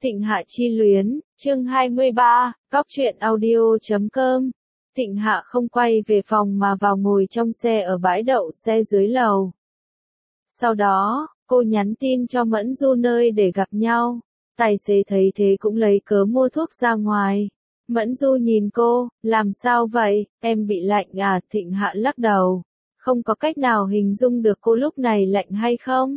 Thịnh Hạ chi luyến, chương 23, góc truyện audio.com. Thịnh Hạ không quay về phòng mà vào ngồi trong xe ở bãi đậu xe dưới lầu. Sau đó, cô nhắn tin cho Mẫn Du nơi để gặp nhau. Tài xế thấy thế cũng lấy cớ mua thuốc ra ngoài. Mẫn Du nhìn cô, làm sao vậy, em bị lạnh à? Thịnh Hạ lắc đầu. Không có cách nào hình dung được cô lúc này lạnh hay không?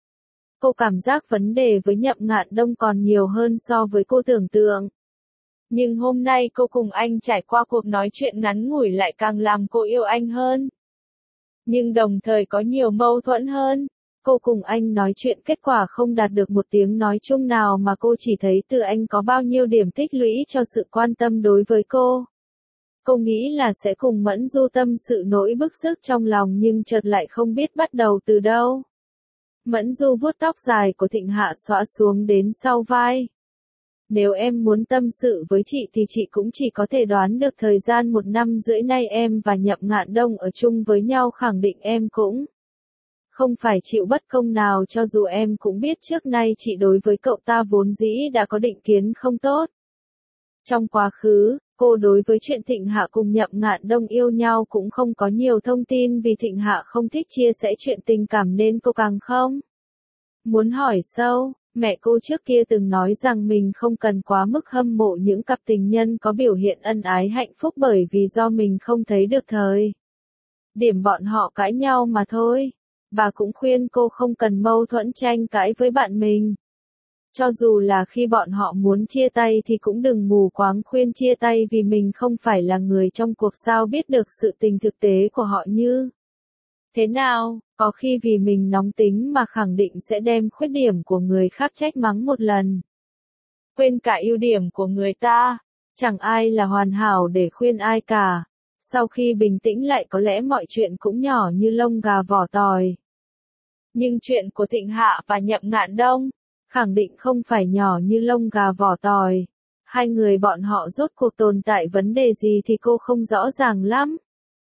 Cô cảm giác vấn đề với Nhậm Ngạn Đông còn nhiều hơn so với cô tưởng tượng. Nhưng hôm nay cô cùng anh trải qua cuộc nói chuyện ngắn ngủi lại càng làm cô yêu anh hơn. Nhưng đồng thời có nhiều mâu thuẫn hơn. Cô cùng anh nói chuyện kết quả không đạt được một tiếng nói chung nào mà cô chỉ thấy từ anh có bao nhiêu điểm tích lũy cho sự quan tâm đối với cô. Cô nghĩ là sẽ cùng Mẫn Du tâm sự nỗi bức xúc trong lòng nhưng chợt lại không biết bắt đầu từ đâu. Mẫn Du vuốt tóc dài của Thịnh Hạ xõa xuống đến sau vai. Nếu em muốn tâm sự với chị thì chị cũng chỉ có thể đoán được thời gian 1 năm rưỡi nay em và Nhậm Ngạn Đông ở chung với nhau, khẳng định em cũng không phải chịu bất công nào, cho dù em cũng biết trước nay chị đối với cậu ta vốn dĩ đã có định kiến không tốt. Trong quá khứ, cô đối với chuyện Thịnh Hạ cùng Nhậm Ngạn Đông yêu nhau cũng không có nhiều thông tin vì Thịnh Hạ không thích chia sẻ chuyện tình cảm nên cô càng không muốn hỏi sâu. Mẹ cô trước kia từng nói rằng mình không cần quá mức hâm mộ những cặp tình nhân có biểu hiện ân ái hạnh phúc bởi vì do mình không thấy được thời điểm bọn họ cãi nhau mà thôi. Bà cũng khuyên cô không cần mâu thuẫn tranh cãi với bạn mình. Cho dù là khi bọn họ muốn chia tay thì cũng đừng mù quáng khuyên chia tay vì mình không phải là người trong cuộc, sao biết được sự tình thực tế của họ như thế nào, có khi vì mình nóng tính mà khẳng định sẽ đem khuyết điểm của người khác trách mắng một lần. Quên cả ưu điểm của người ta, chẳng ai là hoàn hảo để khuyên ai cả. Sau khi bình tĩnh lại có lẽ mọi chuyện cũng nhỏ như lông gà vỏ tỏi. Nhưng chuyện của Thịnh Hạ và Nhậm Ngạn Đông, khẳng định không phải nhỏ như lông gà vỏ tỏi. Hai người bọn họ rốt cuộc tồn tại vấn đề gì thì cô không rõ ràng lắm.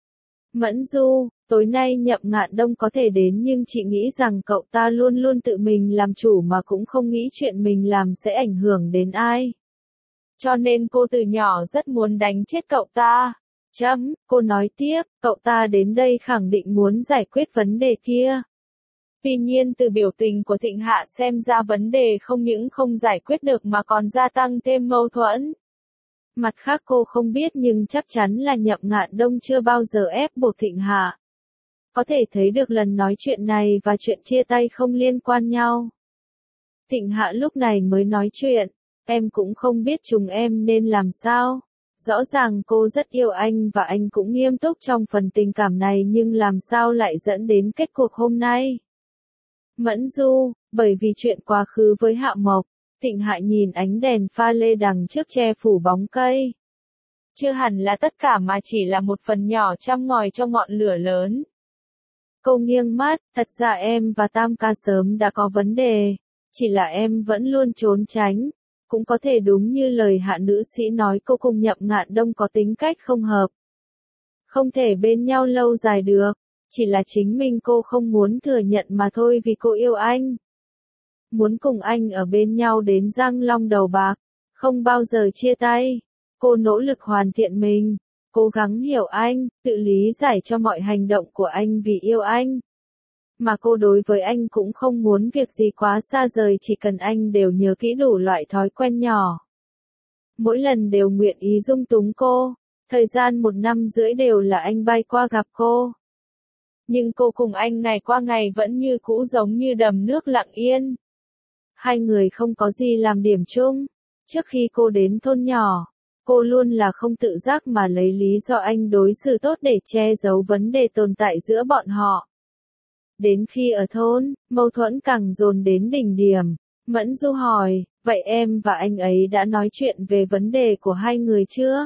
Mẫn Du, tối nay Nhậm Ngạn Đông có thể đến nhưng chị nghĩ rằng cậu ta luôn luôn tự mình làm chủ mà cũng không nghĩ chuyện mình làm sẽ ảnh hưởng đến ai. Cho nên cô từ nhỏ rất muốn đánh chết cậu ta. Cô nói tiếp, cậu ta đến đây khẳng định muốn giải quyết vấn đề kia. Tuy nhiên từ biểu tình của Thịnh Hạ xem ra vấn đề không những không giải quyết được mà còn gia tăng thêm mâu thuẫn. Mặt khác cô không biết nhưng chắc chắn là Nhậm Ngạn Đông chưa bao giờ ép buộc Thịnh Hạ. Có thể thấy được lần nói chuyện này và chuyện chia tay không liên quan nhau. Thịnh Hạ lúc này mới nói chuyện, em cũng không biết chúng em nên làm sao. Rõ ràng cô rất yêu anh và anh cũng nghiêm túc trong phần tình cảm này nhưng làm sao lại dẫn đến kết cục hôm nay. Mẫn Du, bởi vì chuyện quá khứ với Hạ Mộc. Thịnh Hạ nhìn ánh đèn pha lê đằng trước che phủ bóng cây. Chưa hẳn là tất cả mà chỉ là một phần nhỏ châm ngòi cho ngọn lửa lớn. Cô nghiêng mắt, thật ra em và Tam ca sớm đã có vấn đề, chỉ là em vẫn luôn trốn tránh. Cũng có thể đúng như lời Hạ nữ sĩ nói, cô cùng Nhậm Ngạn Đông có tính cách không hợp. Không thể bên nhau lâu dài được, chỉ là chính mình cô không muốn thừa nhận mà thôi vì cô yêu anh. Muốn cùng anh ở bên nhau đến răng long đầu bạc, không bao giờ chia tay. Cô nỗ lực hoàn thiện mình, cố gắng hiểu anh, tự lý giải cho mọi hành động của anh vì yêu anh. Mà cô đối với anh cũng không muốn việc gì quá xa rời, chỉ cần anh đều nhớ kỹ đủ loại thói quen nhỏ. Mỗi lần đều nguyện ý dung túng cô, thời gian 1 năm rưỡi đều là anh bay qua gặp cô. Nhưng cô cùng anh ngày qua ngày vẫn như cũ giống như đầm nước lặng yên. Hai người không có gì làm điểm chung. Trước khi cô đến thôn nhỏ, cô luôn là không tự giác mà lấy lý do anh đối xử tốt để che giấu vấn đề tồn tại giữa bọn họ. Đến khi ở thôn, mâu thuẫn càng dồn đến đỉnh điểm. Mẫn Du hỏi, vậy em và anh ấy đã nói chuyện về vấn đề của hai người chưa?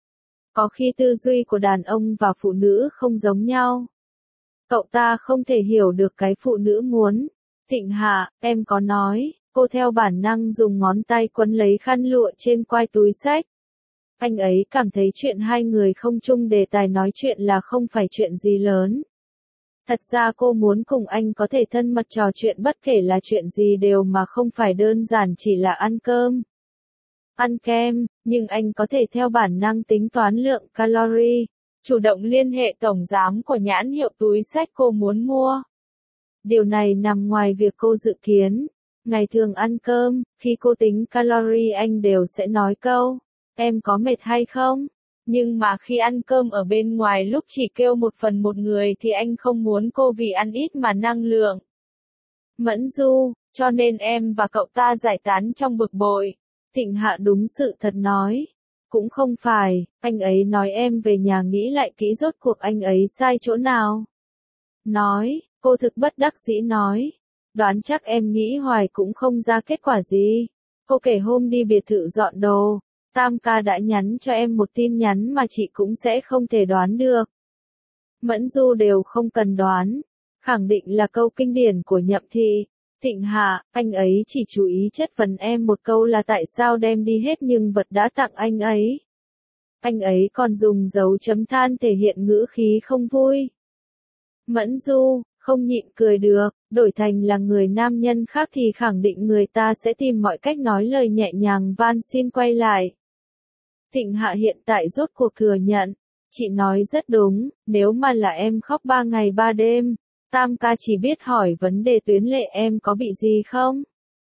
Có khi tư duy của đàn ông và phụ nữ không giống nhau. Cậu ta không thể hiểu được cái phụ nữ muốn. Thịnh Hạ, em có nói. Cô theo bản năng dùng ngón tay quấn lấy khăn lụa trên quai túi xách. Anh ấy cảm thấy chuyện hai người không chung đề tài nói chuyện là không phải chuyện gì lớn. Thật ra cô muốn cùng anh có thể thân mật trò chuyện bất kể là chuyện gì đều mà không phải đơn giản chỉ là ăn cơm, ăn kem, nhưng anh có thể theo bản năng tính toán lượng calorie, chủ động liên hệ tổng giám của nhãn hiệu túi xách cô muốn mua. Điều này nằm ngoài việc cô dự kiến. Ngày thường ăn cơm, khi cô tính calorie anh đều sẽ nói câu, em có mệt hay không? Nhưng mà khi ăn cơm ở bên ngoài lúc chỉ kêu 1 phần 1 người thì anh không muốn cô vì ăn ít mà năng lượng Mẫn Du, cho nên em và cậu ta giải tán trong bực bội. Thịnh Hạ đúng sự thật nói. Cũng không phải, anh ấy nói em về nhà nghĩ lại kỹ rốt cuộc anh ấy sai chỗ nào. Nói, cô thực bất đắc dĩ nói. Đoán chắc em nghĩ hoài cũng không ra kết quả gì. Cô kể hôm đi biệt thự dọn đồ, Tam ca đã nhắn cho em một tin nhắn mà chị cũng sẽ không thể đoán được. Mẫn Du đều không cần đoán. Khẳng định là câu kinh điển của Nhậm Thị. Thịnh Hạ, anh ấy chỉ chú ý chất vấn em một câu là tại sao đem đi hết nhưng vật đã tặng anh ấy. Anh ấy còn dùng dấu chấm than thể hiện ngữ khí không vui. Mẫn Du, không nhịn cười được, đổi thành là người nam nhân khác thì khẳng định người ta sẽ tìm mọi cách nói lời nhẹ nhàng van xin quay lại. Thịnh Hạ hiện tại rốt cuộc thừa nhận, chị nói rất đúng, nếu mà là em khóc 3 ngày 3 đêm, Tam ca chỉ biết hỏi vấn đề tuyến lệ em có bị gì không?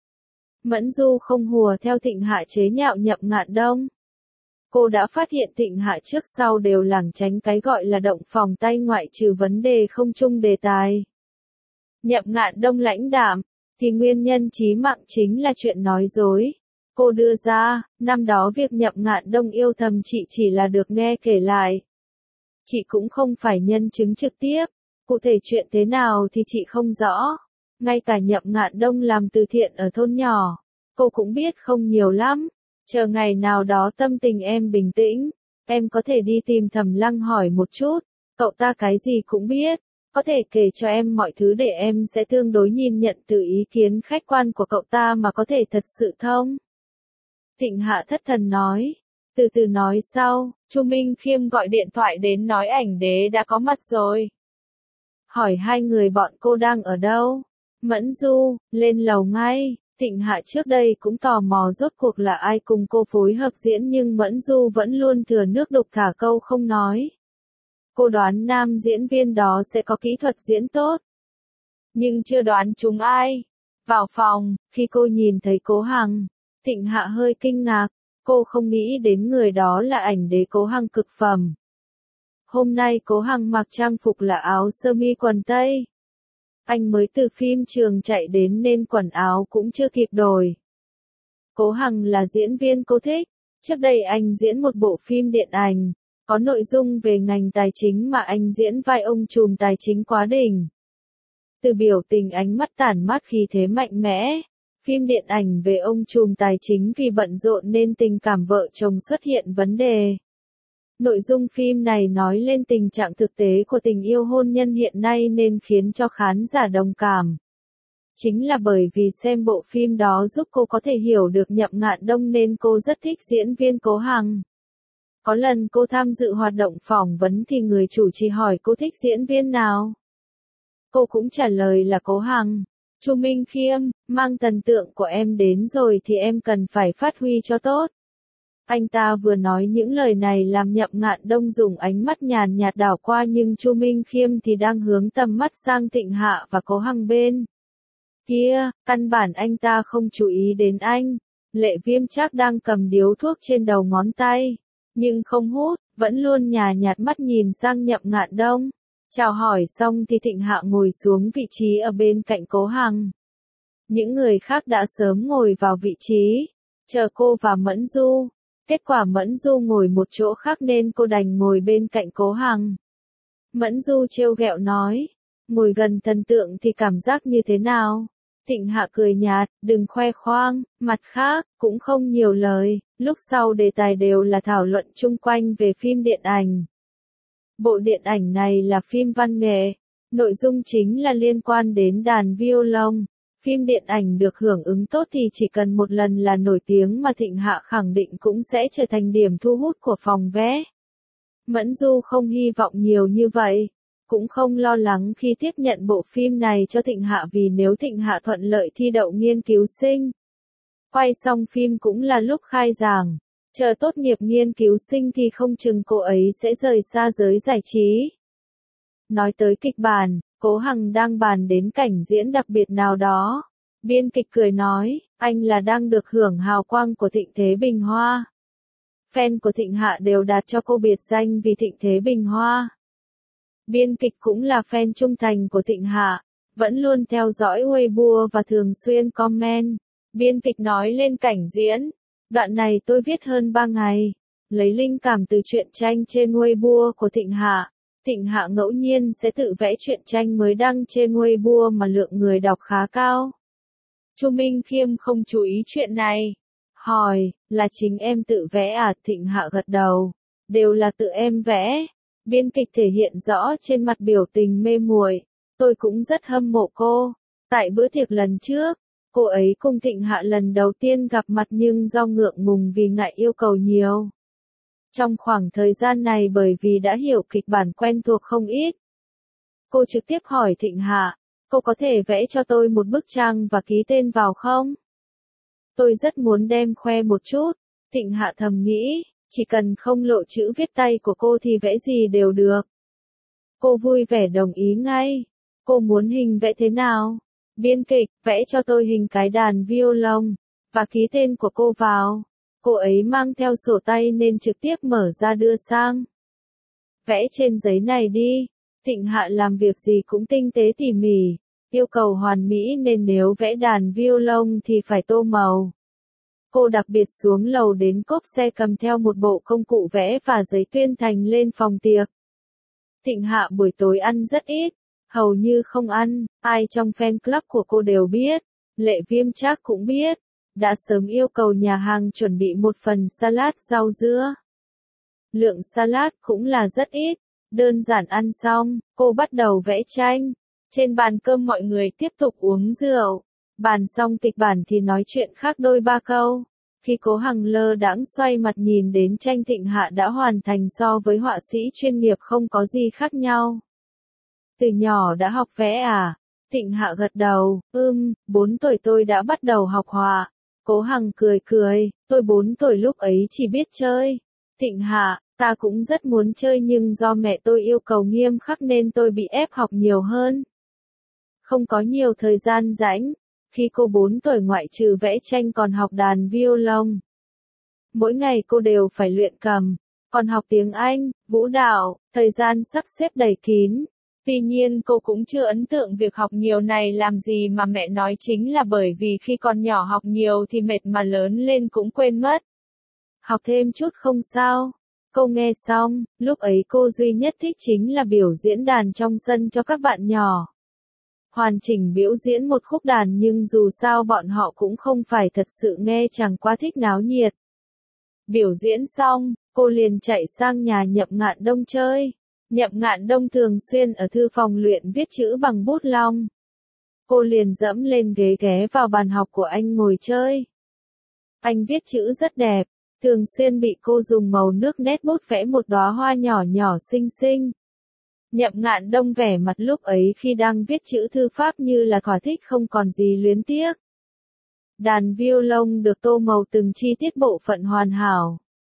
Mẫn Du không hùa theo Thịnh Hạ chế nhạo Nhậm Ngạn Đông. Cô đã phát hiện Thịnh Hạ trước sau đều lảng tránh cái gọi là động phòng tay ngoại trừ vấn đề không chung đề tài. Nhậm Ngạn Đông lãnh đạm, thì nguyên nhân chí mạng chính là chuyện nói dối. Cô đưa ra, năm đó việc Nhậm Ngạn Đông yêu thầm chị chỉ là được nghe kể lại. Chị cũng không phải nhân chứng trực tiếp, cụ thể chuyện thế nào thì chị không rõ. Ngay cả Nhậm Ngạn Đông làm từ thiện ở thôn nhỏ, cô cũng biết không nhiều lắm. Chờ ngày nào đó tâm tình em bình tĩnh, em có thể đi tìm Thẩm Lăng hỏi một chút, cậu ta cái gì cũng biết, có thể kể cho em mọi thứ để em sẽ tương đối nhìn nhận từ ý kiến khách quan của cậu ta mà có thể thật sự thông. Thịnh Hạ thất thần nói, từ từ nói sau, Chu Minh Khiêm gọi điện thoại đến nói ảnh đế đã có mặt rồi. Hỏi hai người bọn cô đang ở đâu? Mẫn Du, lên lầu ngay. Thịnh Hạ trước đây cũng tò mò rốt cuộc là ai cùng cô phối hợp diễn nhưng Mẫn Du vẫn luôn thừa nước đục thả câu không nói. Cô đoán nam diễn viên đó sẽ có kỹ thuật diễn tốt. Nhưng chưa đoán chúng ai. Vào phòng, khi cô nhìn thấy Cố Hằng, Thịnh Hạ hơi kinh ngạc, cô không nghĩ đến người đó là ảnh đế Cố Hằng cực phẩm. Hôm nay Cố Hằng mặc trang phục là áo sơ mi quần tây. Anh mới từ phim trường chạy đến nên quần áo cũng chưa kịp đổi. Cố Hằng là diễn viên cô thích. Trước đây anh diễn một bộ phim điện ảnh, có nội dung về ngành tài chính mà anh diễn vai ông trùm tài chính quá đỉnh. Từ biểu tình ánh mắt tản mát khí thế mạnh mẽ, phim điện ảnh về ông trùm tài chính vì bận rộn nên tình cảm vợ chồng xuất hiện vấn đề. Nội dung phim này nói lên tình trạng thực tế của tình yêu hôn nhân hiện nay nên khiến cho khán giả đồng cảm. Chính là bởi vì xem bộ phim đó giúp cô có thể hiểu được Nhậm Ngạn Đông nên cô rất thích diễn viên Cố Hằng. Có lần cô tham dự hoạt động phỏng vấn thì người chủ trì hỏi cô thích diễn viên nào. Cô cũng trả lời là Cố Hằng. Chu Minh Khiêm, mang thần tượng của em đến rồi thì em cần phải phát huy cho tốt. Anh ta vừa nói những lời này làm Nhậm Ngạn Đông dùng ánh mắt nhàn nhạt đảo qua nhưng Chu Minh Khiêm thì đang hướng tầm mắt sang Thịnh Hạ và Cố Hằng bên kia, căn bản anh ta không chú ý đến anh. Lệ Viêm Trác đang cầm điếu thuốc trên đầu ngón tay, nhưng không hút, vẫn luôn nhàn nhạt mắt nhìn sang Nhậm Ngạn Đông. Chào hỏi xong thì Thịnh Hạ ngồi xuống vị trí ở bên cạnh Cố Hằng. Những người khác đã sớm ngồi vào vị trí, chờ cô và Mẫn Du. Kết quả Mẫn Du ngồi một chỗ khác nên cô đành ngồi bên cạnh Cố Hằng. Mẫn Du trêu ghẹo nói, ngồi gần thần tượng thì cảm giác như thế nào? Thịnh Hạ cười nhạt, đừng khoe khoang, mặt khác, cũng không nhiều lời, lúc sau đề tài đều là thảo luận chung quanh về phim điện ảnh. Bộ điện ảnh này là phim văn nghệ, nội dung chính là liên quan đến đàn violon. Phim điện ảnh được hưởng ứng tốt thì chỉ cần một lần là nổi tiếng mà Thịnh Hạ khẳng định cũng sẽ trở thành điểm thu hút của phòng vé. Mẫn Du không hy vọng nhiều như vậy. cũng không lo lắng khi tiếp nhận bộ phim này cho Thịnh Hạ vì nếu Thịnh Hạ thuận lợi thi đậu nghiên cứu sinh. Quay xong phim cũng là lúc khai giảng, chờ tốt nghiệp nghiên cứu sinh thì không chừng cô ấy sẽ rời xa giới giải trí. Nói tới kịch bản, Cố Hằng đang bàn đến cảnh diễn đặc biệt nào đó. Biên kịch cười nói, anh là đang được hưởng hào quang của Thịnh Thế Bình Hoa. Fan của Thịnh Hạ đều đặt cho cô biệt danh vì Thịnh Thế Bình Hoa. Biên kịch cũng là fan trung thành của Thịnh Hạ, vẫn luôn theo dõi Weibo và thường xuyên comment. Biên kịch nói lên cảnh diễn, đoạn này tôi viết hơn 3 ngày, lấy linh cảm từ truyện tranh trên Weibo của Thịnh Hạ. Thịnh Hạ ngẫu nhiên sẽ tự vẽ truyện tranh mới đăng trên Weibo mà lượng người đọc khá cao. Chu Minh Khiêm không chú ý chuyện này. Hỏi, là chính em tự vẽ à? Thịnh Hạ gật đầu, đều là tự em vẽ. Biên kịch thể hiện rõ trên mặt biểu tình mê muội, tôi cũng rất hâm mộ cô. Tại bữa tiệc lần trước, cô ấy cùng Thịnh Hạ lần đầu tiên gặp mặt nhưng do ngượng ngùng vì ngại yêu cầu nhiều. Trong khoảng thời gian này bởi vì đã hiểu kịch bản quen thuộc không ít, cô trực tiếp hỏi Thịnh Hạ, cô có thể vẽ cho tôi một bức tranh và ký tên vào không? Tôi rất muốn đem khoe một chút. Thịnh Hạ thầm nghĩ, chỉ cần không lộ chữ viết tay của cô thì vẽ gì đều được. Cô vui vẻ đồng ý ngay. Cô muốn hình vẽ thế nào? Biên kịch, vẽ cho tôi hình cái đàn violon, và ký tên của cô vào. Cô ấy mang theo sổ tay nên trực tiếp mở ra đưa sang. Vẽ trên giấy này đi. Thịnh Hạ làm việc gì cũng tinh tế tỉ mỉ, yêu cầu hoàn mỹ nên nếu vẽ đàn violon thì phải tô màu. Cô đặc biệt xuống lầu đến cốp xe cầm theo một bộ công cụ vẽ và giấy tuyên thành lên phòng tiệc. Thịnh Hạ buổi tối ăn rất ít, hầu như không ăn, ai trong fan club của cô đều biết, Lệ Viêm Trác cũng biết, đã sớm yêu cầu nhà hàng chuẩn bị một phần salad rau dưa. Lượng salad cũng là rất ít, đơn giản ăn xong, cô bắt đầu vẽ tranh. Trên bàn cơm mọi người tiếp tục uống rượu, bàn xong kịch bản thì nói chuyện khác đôi ba câu. Khi Cố Hằng lơ đãng xoay mặt nhìn đến tranh Thịnh Hạ đã hoàn thành so với họa sĩ chuyên nghiệp không có gì khác nhau. Từ nhỏ đã học vẽ à? Thịnh Hạ gật đầu, 4 tuổi tôi đã bắt đầu học họa. Cố Hằng cười cười, tôi 4 tuổi lúc ấy chỉ biết chơi. Thịnh Hạ, ta cũng rất muốn chơi nhưng do mẹ tôi yêu cầu nghiêm khắc nên tôi bị ép học nhiều hơn. Không có nhiều thời gian rảnh. Khi cô 4 tuổi ngoại trừ vẽ tranh còn học đàn violon. Mỗi ngày cô đều phải luyện cầm, còn học tiếng Anh, vũ đạo, thời gian sắp xếp đầy kín. Tuy nhiên cô cũng chưa ấn tượng việc học nhiều này làm gì mà mẹ nói chính là bởi vì khi còn nhỏ học nhiều thì mệt mà lớn lên cũng quên mất. Học thêm chút không sao. Cô nghe xong, lúc ấy cô duy nhất thích chính là biểu diễn đàn trong sân cho các bạn nhỏ. Hoàn chỉnh biểu diễn một khúc đàn nhưng dù sao bọn họ cũng không phải thật sự nghe chẳng qua thích náo nhiệt. Biểu diễn xong, cô liền chạy sang nhà Nhậm Ngạn Đông chơi. Nhậm Ngạn Đông thường xuyên ở thư phòng luyện viết chữ bằng bút lông. Cô liền dẫm lên ghế ghé vào bàn học của anh ngồi chơi. Anh viết chữ rất đẹp, thường xuyên bị cô dùng màu nước nét bút vẽ một đóa hoa nhỏ nhỏ xinh xinh. Nhậm Ngạn Đông vẻ mặt lúc ấy khi đang viết chữ thư pháp như là thỏa thích không còn gì luyến tiếc. Đàn violon được tô màu từng chi tiết bộ phận hoàn hảo.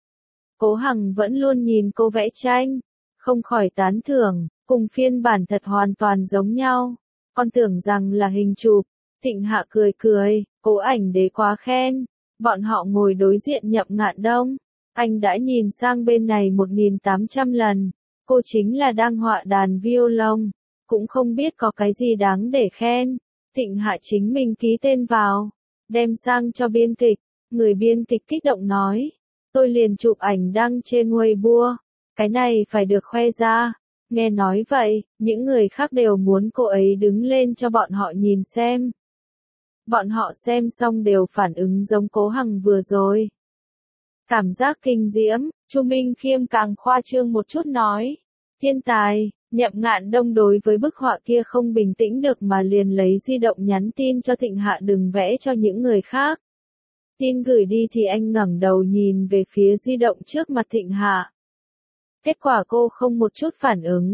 Cố Hằng vẫn luôn nhìn cô vẽ tranh, không khỏi tán thưởng, cùng phiên bản thật hoàn toàn giống nhau. Con tưởng rằng là hình chụp. Thịnh Hạ cười cười, Cố ảnh đế quá khen. Bọn họ ngồi đối diện Nhậm Ngạn Đông. Anh đã nhìn sang bên này 1800 lần. Cô chính là đang họa đàn violon, cũng không biết có cái gì đáng để khen. Thịnh Hạ chính mình ký tên vào, đem sang cho biên kịch. Người biên kịch kích động nói, tôi liền chụp ảnh đăng trên Weibo, cái này phải được khoe ra. Nghe nói vậy, những người khác đều muốn cô ấy đứng lên cho bọn họ nhìn xem. Bọn họ xem xong đều phản ứng giống Cố Hằng vừa rồi. Cảm giác kinh diễm, Chu Minh Khiêm càng khoa trương một chút nói. Thiên tài, Nhậm Ngạn Đông đối với bức họa kia không bình tĩnh được mà liền lấy di động nhắn tin cho Thịnh Hạ đừng vẽ cho những người khác. Tin gửi đi thì anh ngẩng đầu nhìn về phía di động trước mặt Thịnh Hạ. Kết quả cô không một chút phản ứng.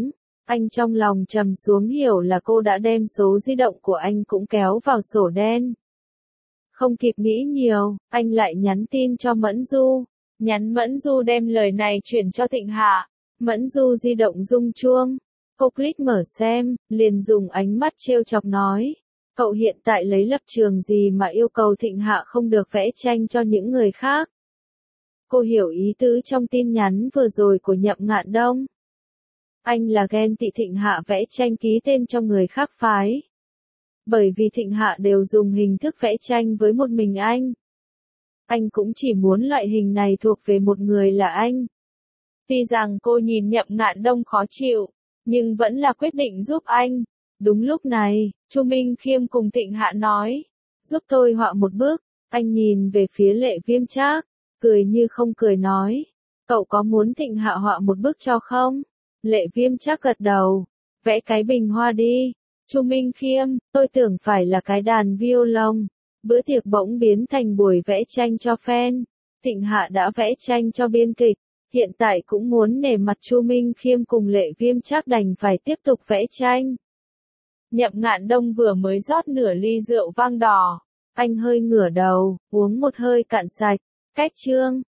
Anh trong lòng trầm xuống hiểu là cô đã đem số di động của anh cũng kéo vào sổ đen. Không kịp nghĩ nhiều, anh lại nhắn tin cho Mẫn Du. Nhắn Mẫn Du đem lời này chuyển cho Thịnh Hạ. Mẫn Du di động rung chuông. Cô click mở xem, liền dùng ánh mắt trêu chọc nói. Cậu hiện tại lấy lập trường gì mà yêu cầu Thịnh Hạ không được vẽ tranh cho những người khác? Cô hiểu ý tứ trong tin nhắn vừa rồi của Nhậm Ngạn Đông. Anh là ghen tị Thịnh Hạ vẽ tranh ký tên cho người khác phái. Bởi vì Thịnh Hạ đều dùng hình thức vẽ tranh với một mình anh. Anh cũng chỉ muốn loại hình này thuộc về một người là anh. Tuy rằng cô nhìn Nhậm Ngạn Đông khó chịu, nhưng vẫn là quyết định giúp anh. Đúng lúc này, Chu Minh Khiêm cùng Thịnh Hạ nói, giúp tôi họa một bức. Anh nhìn về phía Lệ Viêm Trác, cười như không cười nói, cậu có muốn Thịnh Hạ họa một bức cho không? Lệ Viêm Trác gật đầu, vẽ cái bình hoa đi. Chu Minh Khiêm, tôi tưởng phải là cái đàn violon. Bữa tiệc bỗng biến thành buổi vẽ tranh cho fan. Thịnh Hạ đã vẽ tranh cho biên kịch, hiện tại cũng muốn nể mặt Chu Minh Khiêm cùng Lệ Viêm Trác đành phải tiếp tục vẽ tranh. Nhậm Ngạn Đông vừa mới rót nửa ly rượu vang đỏ. Anh hơi ngửa đầu, uống một hơi cạn sạch. Cách chương